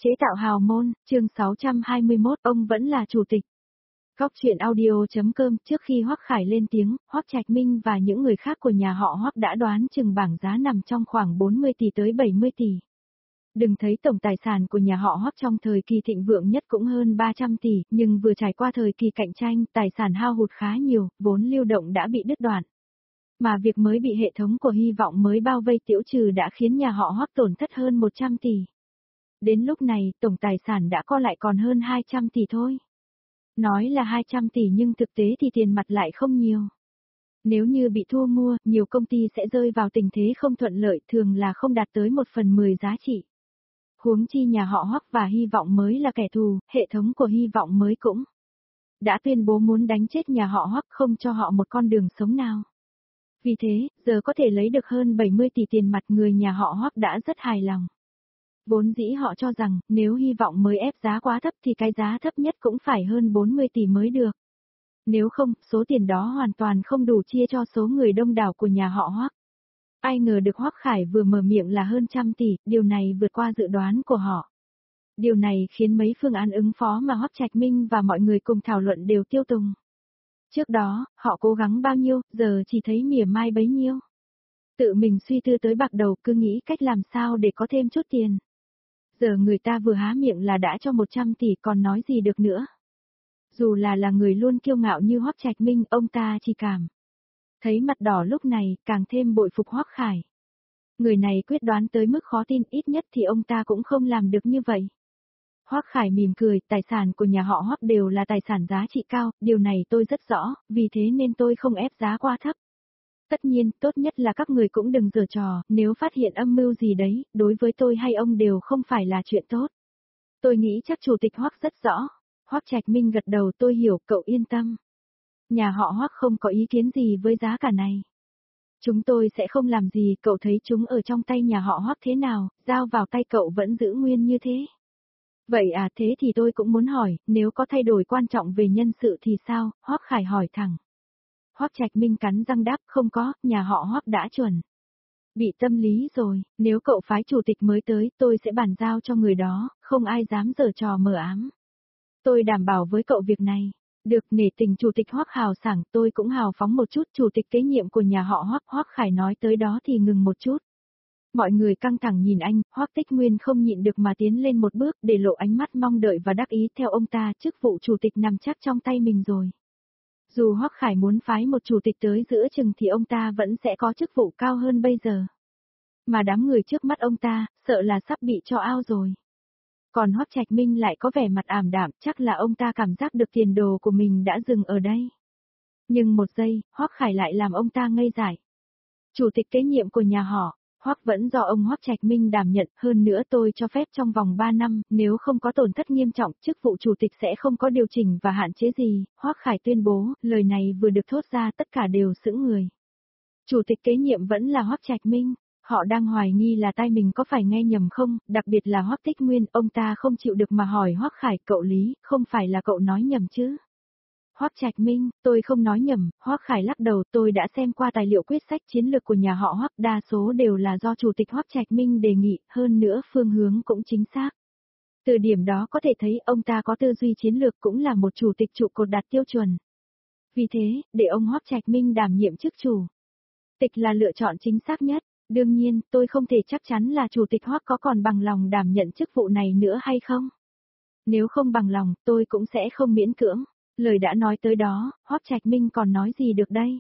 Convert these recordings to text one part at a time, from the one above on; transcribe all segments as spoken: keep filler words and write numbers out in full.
Chế tạo hào môn, chương sáu trăm hai mươi mốt, ông vẫn là chủ tịch. Góc truyện audio.com. Trước khi Hoắc Khải lên tiếng, Hoắc Trạch Minh và những người khác của nhà họ Hoắc đã đoán chừng bảng giá nằm trong khoảng bốn mươi tỷ tới bảy mươi tỷ. Đừng thấy tổng tài sản của nhà họ Hoắc trong thời kỳ thịnh vượng nhất cũng hơn ba trăm tỷ, nhưng vừa trải qua thời kỳ cạnh tranh, tài sản hao hụt khá nhiều, vốn lưu động đã bị đứt đoạn. Mà việc mới bị hệ thống của hy vọng mới bao vây tiểu trừ đã khiến nhà họ Hoắc tổn thất hơn một trăm tỷ. Đến lúc này, tổng tài sản đã co lại còn hơn hai trăm tỷ thôi. Nói là hai trăm tỷ nhưng thực tế thì tiền mặt lại không nhiều. Nếu như bị thu mua, nhiều công ty sẽ rơi vào tình thế không thuận lợi, thường là không đạt tới một phần mười giá trị. Huống chi nhà họ Hoắc và hy vọng mới là kẻ thù, hệ thống của hy vọng mới cũng đã tuyên bố muốn đánh chết nhà họ Hoắc, không cho họ một con đường sống nào. Vì thế, giờ có thể lấy được hơn bảy mươi tỷ tiền mặt, người nhà họ Hoắc đã rất hài lòng. Vốn dĩ họ cho rằng, nếu hy vọng mới ép giá quá thấp thì cái giá thấp nhất cũng phải hơn bốn mươi tỷ mới được. Nếu không, số tiền đó hoàn toàn không đủ chia cho số người đông đảo của nhà họ Hoắc. Ai ngờ được Hoắc Khải vừa mở miệng là hơn trăm tỷ, điều này vượt qua dự đoán của họ. Điều này khiến mấy phương án ứng phó mà Hoắc Trạch Minh và mọi người cùng thảo luận đều tiêu tùng. Trước đó, họ cố gắng bao nhiêu, giờ chỉ thấy mỉa mai bấy nhiêu. Tự mình suy tư tới bạc đầu, cứ nghĩ cách làm sao để có thêm chút tiền. Giờ người ta vừa há miệng là đã cho một trăm tỷ, còn nói gì được nữa. Dù là là người luôn kiêu ngạo như Hoắc Trạch Minh, ông ta chỉ cảm thấy mặt đỏ lúc này, càng thêm bội phục Hoắc Khải. Người này quyết đoán tới mức khó tin, ít nhất thì ông ta cũng không làm được như vậy. Hoắc Khải mỉm cười, tài sản của nhà họ Hoắc đều là tài sản giá trị cao, điều này tôi rất rõ, vì thế nên tôi không ép giá quá thấp. Tất nhiên, tốt nhất là các người cũng đừng giở trò, nếu phát hiện âm mưu gì đấy, đối với tôi hay ông đều không phải là chuyện tốt. Tôi nghĩ chắc chủ tịch Hoắc rất rõ. Hoắc Trạch Minh gật đầu, tôi hiểu, cậu yên tâm. Nhà họ Hoắc không có ý kiến gì với giá cả này. Chúng tôi sẽ không làm gì, cậu thấy chúng ở trong tay nhà họ Hoắc thế nào, giao vào tay cậu vẫn giữ nguyên như thế. Vậy à, thế thì tôi cũng muốn hỏi, nếu có thay đổi quan trọng về nhân sự thì sao? Hoắc Khải hỏi thẳng. Hoắc Trạch Minh cắn răng đáp, không có, nhà họ Hoắc đã chuẩn bị tâm lý rồi, nếu cậu phái chủ tịch mới tới, tôi sẽ bàn giao cho người đó, không ai dám giở trò mờ ám. Tôi đảm bảo với cậu việc này. Được, nể tình chủ tịch Hoắc hào sảng, tôi cũng hào phóng một chút, chủ tịch kế nhiệm của nhà họ Hoắc. Hoắc Khải nói tới đó thì ngừng một chút. Mọi người căng thẳng nhìn anh, Hoắc Tích Nguyên không nhịn được mà tiến lên một bước, để lộ ánh mắt mong đợi và đắc ý. Theo ông ta, chức vụ chủ tịch nằm chắc trong tay mình rồi. Dù Hoắc Khải muốn phái một chủ tịch tới giữa chừng thì ông ta vẫn sẽ có chức vụ cao hơn bây giờ. Mà đám người trước mắt ông ta, sợ là sắp bị cho ao rồi. Còn Hoắc Trạch Minh lại có vẻ mặt ảm đạm, chắc là ông ta cảm giác được tiền đồ của mình đã dừng ở đây. Nhưng một giây, Hoắc Khải lại làm ông ta ngây dại. Chủ tịch kế nhiệm của nhà họ Hoắc vẫn do ông Hoắc Trạch Minh đảm nhận, hơn nữa tôi cho phép trong vòng ba năm, nếu không có tổn thất nghiêm trọng, chức vụ chủ tịch sẽ không có điều chỉnh và hạn chế gì. Hoắc Khải tuyên bố, lời này vừa được thốt ra tất cả đều sững người. Chủ tịch kế nhiệm vẫn là Hoắc Trạch Minh. Họ đang hoài nghi là tai mình có phải nghe nhầm không, đặc biệt là Hoắc Tích Nguyên, ông ta không chịu được mà hỏi Hoắc Khải, cậu Lý, không phải là cậu nói nhầm chứ? Hoắc Trạch Minh, tôi không nói nhầm. Hoắc Khải lắc đầu, tôi đã xem qua tài liệu quyết sách chiến lược của nhà họ Hoắc, đa số đều là do chủ tịch Hoắc Trạch Minh đề nghị, hơn nữa phương hướng cũng chính xác. Từ điểm đó có thể thấy ông ta có tư duy chiến lược, cũng là một chủ tịch trụ cột đạt tiêu chuẩn. Vì thế, để ông Hoắc Trạch Minh đảm nhiệm chức chủ tịch là lựa chọn chính xác nhất. Đương nhiên, tôi không thể chắc chắn là chủ tịch Hoắc có còn bằng lòng đảm nhận chức vụ này nữa hay không. Nếu không bằng lòng, tôi cũng sẽ không miễn cưỡng. Lời đã nói tới đó, Hoắc Trạch Minh còn nói gì được đây?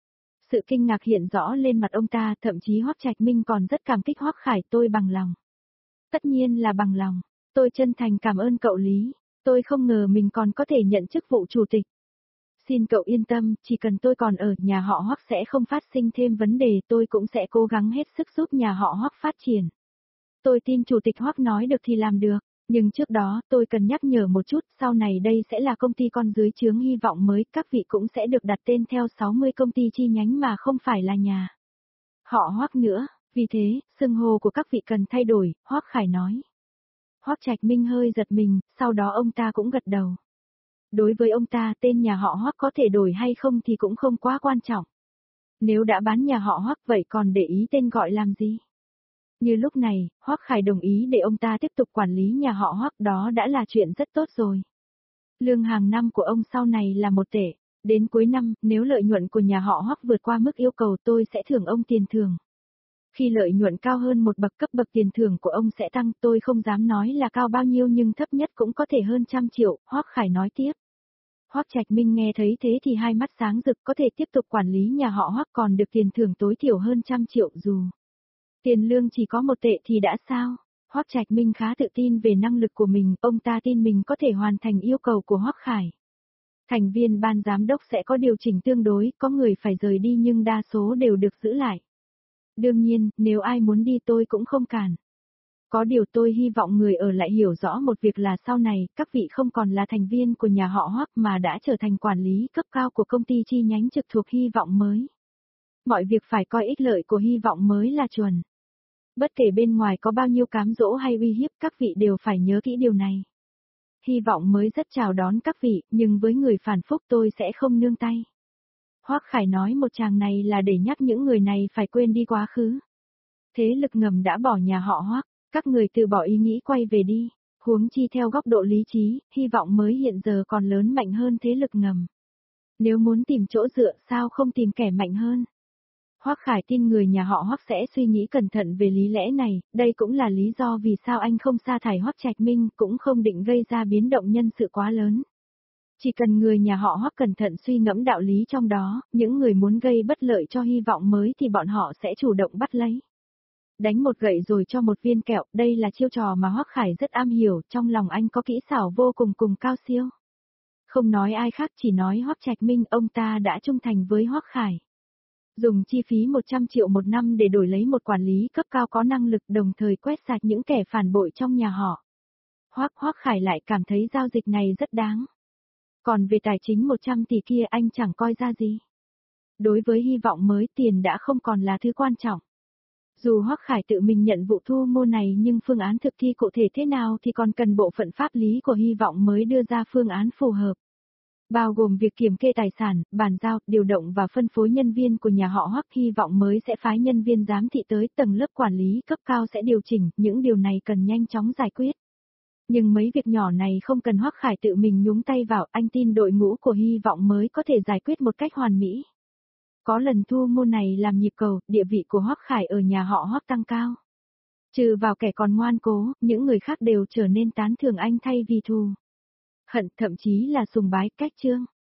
Sự kinh ngạc hiện rõ lên mặt ông ta, thậm chí Hoắc Trạch Minh còn rất cảm kích Hoắc Khải, tôi bằng lòng. Tất nhiên là bằng lòng, tôi chân thành cảm ơn cậu Lý, tôi không ngờ mình còn có thể nhận chức vụ chủ tịch. Xin cậu yên tâm, chỉ cần tôi còn ở, nhà họ Hoắc sẽ không phát sinh thêm vấn đề, tôi cũng sẽ cố gắng hết sức giúp nhà họ Hoắc phát triển. Tôi tin chủ tịch Hoắc nói được thì làm được, nhưng trước đó, tôi cần nhắc nhở một chút, sau này đây sẽ là công ty con dưới trướng hy vọng mới, các vị cũng sẽ được đặt tên theo sáu mươi công ty chi nhánh mà không phải là nhà họ Hoắc nữa, vì thế, xưng hô của các vị cần thay đổi, Hoắc Khải nói. Hoắc Trạch Minh hơi giật mình, sau đó ông ta cũng gật đầu. Đối với ông ta, tên nhà họ Hoắc có thể đổi hay không thì cũng không quá quan trọng. Nếu đã bán nhà họ Hoắc vậy còn để ý tên gọi làm gì? Như lúc này, Hoắc Khải đồng ý để ông ta tiếp tục quản lý nhà họ Hoắc, đó đã là chuyện rất tốt rồi. Lương hàng năm của ông sau này là một tệ. Đến cuối năm, nếu lợi nhuận của nhà họ Hoắc vượt qua mức yêu cầu tôi sẽ thưởng ông tiền thưởng. Khi lợi nhuận cao hơn một bậc, cấp bậc tiền thưởng của ông sẽ tăng, tôi không dám nói là cao bao nhiêu nhưng thấp nhất cũng có thể hơn trăm triệu, Hoắc Khải nói tiếp. Hoắc Trạch Minh nghe thấy thế thì hai mắt sáng rực, có thể tiếp tục quản lý nhà họ Hoắc còn được tiền thưởng tối thiểu hơn trăm triệu, dù tiền lương chỉ có một tệ thì đã sao? Hoắc Trạch Minh khá tự tin về năng lực của mình, ông ta tin mình có thể hoàn thành yêu cầu của Hoắc Khải. Thành viên ban giám đốc sẽ có điều chỉnh tương đối, có người phải rời đi nhưng đa số đều được giữ lại. Đương nhiên, nếu ai muốn đi tôi cũng không cản. Có điều tôi hy vọng người ở lại hiểu rõ một việc là sau này, các vị không còn là thành viên của nhà họ Hoắc mà đã trở thành quản lý cấp cao của công ty chi nhánh trực thuộc Hy vọng mới. Mọi việc phải coi ích lợi của Hy vọng mới là chuẩn. Bất kể bên ngoài có bao nhiêu cám dỗ hay uy hiếp, các vị đều phải nhớ kỹ điều này. Hy vọng mới rất chào đón các vị, nhưng với người phản phúc tôi sẽ không nương tay. Hoắc Khải nói một tràng này là để nhắc những người này phải quên đi quá khứ. Thế lực ngầm đã bỏ nhà họ Hoắc, các người từ bỏ ý nghĩ quay về đi. Huống chi theo góc độ lý trí, Hy vọng mới hiện giờ còn lớn mạnh hơn thế lực ngầm. Nếu muốn tìm chỗ dựa sao không tìm kẻ mạnh hơn? Hoắc Khải tin người nhà họ Hoắc sẽ suy nghĩ cẩn thận về lý lẽ này, đây cũng là lý do vì sao anh không sa thải Hoắc Trạch Minh, cũng không định gây ra biến động nhân sự quá lớn. Chỉ cần người nhà họ Hoắc cẩn thận suy ngẫm đạo lý trong đó, những người muốn gây bất lợi cho Hy vọng mới thì bọn họ sẽ chủ động bắt lấy. Đánh một gậy rồi cho một viên kẹo, đây là chiêu trò mà Hoắc Khải rất am hiểu, trong lòng anh có kỹ xảo vô cùng cùng cao siêu. Không nói ai khác, chỉ nói Hoắc Trạch Minh, ông ta đã trung thành với Hoắc Khải. Dùng chi phí một trăm triệu một năm để đổi lấy một quản lý cấp cao có năng lực, đồng thời quét sạch những kẻ phản bội trong nhà họ. Hoắc Hoắc Khải lại cảm thấy giao dịch này rất đáng. Còn về tài chính một trăm tỷ kia anh chẳng coi ra gì. Đối với Hy vọng mới, tiền đã không còn là thứ quan trọng. Dù Hoắc Khải tự mình nhận vụ thu mua này nhưng phương án thực thi cụ thể thế nào thì còn cần bộ phận pháp lý của Hy vọng mới đưa ra phương án phù hợp. Bao gồm việc kiểm kê tài sản, bàn giao, điều động và phân phối nhân viên của nhà họ Hoắc. Hy vọng mới sẽ phái nhân viên giám thị tới, tầng lớp quản lý cấp cao sẽ điều chỉnh, những điều này cần nhanh chóng giải quyết. Nhưng mấy việc nhỏ này không cần Hoắc Khải tự mình nhúng tay vào, anh tin đội ngũ của Hy vọng mới có thể giải quyết một cách hoàn mỹ. Có lần thu mua này làm nhịp cầu, địa vị của Hoắc Khải ở nhà họ Hoắc tăng cao. Trừ vào kẻ còn ngoan cố, những người khác đều trở nên tán thưởng anh thay vì thù hận, thậm chí là sùng bái. Cách chương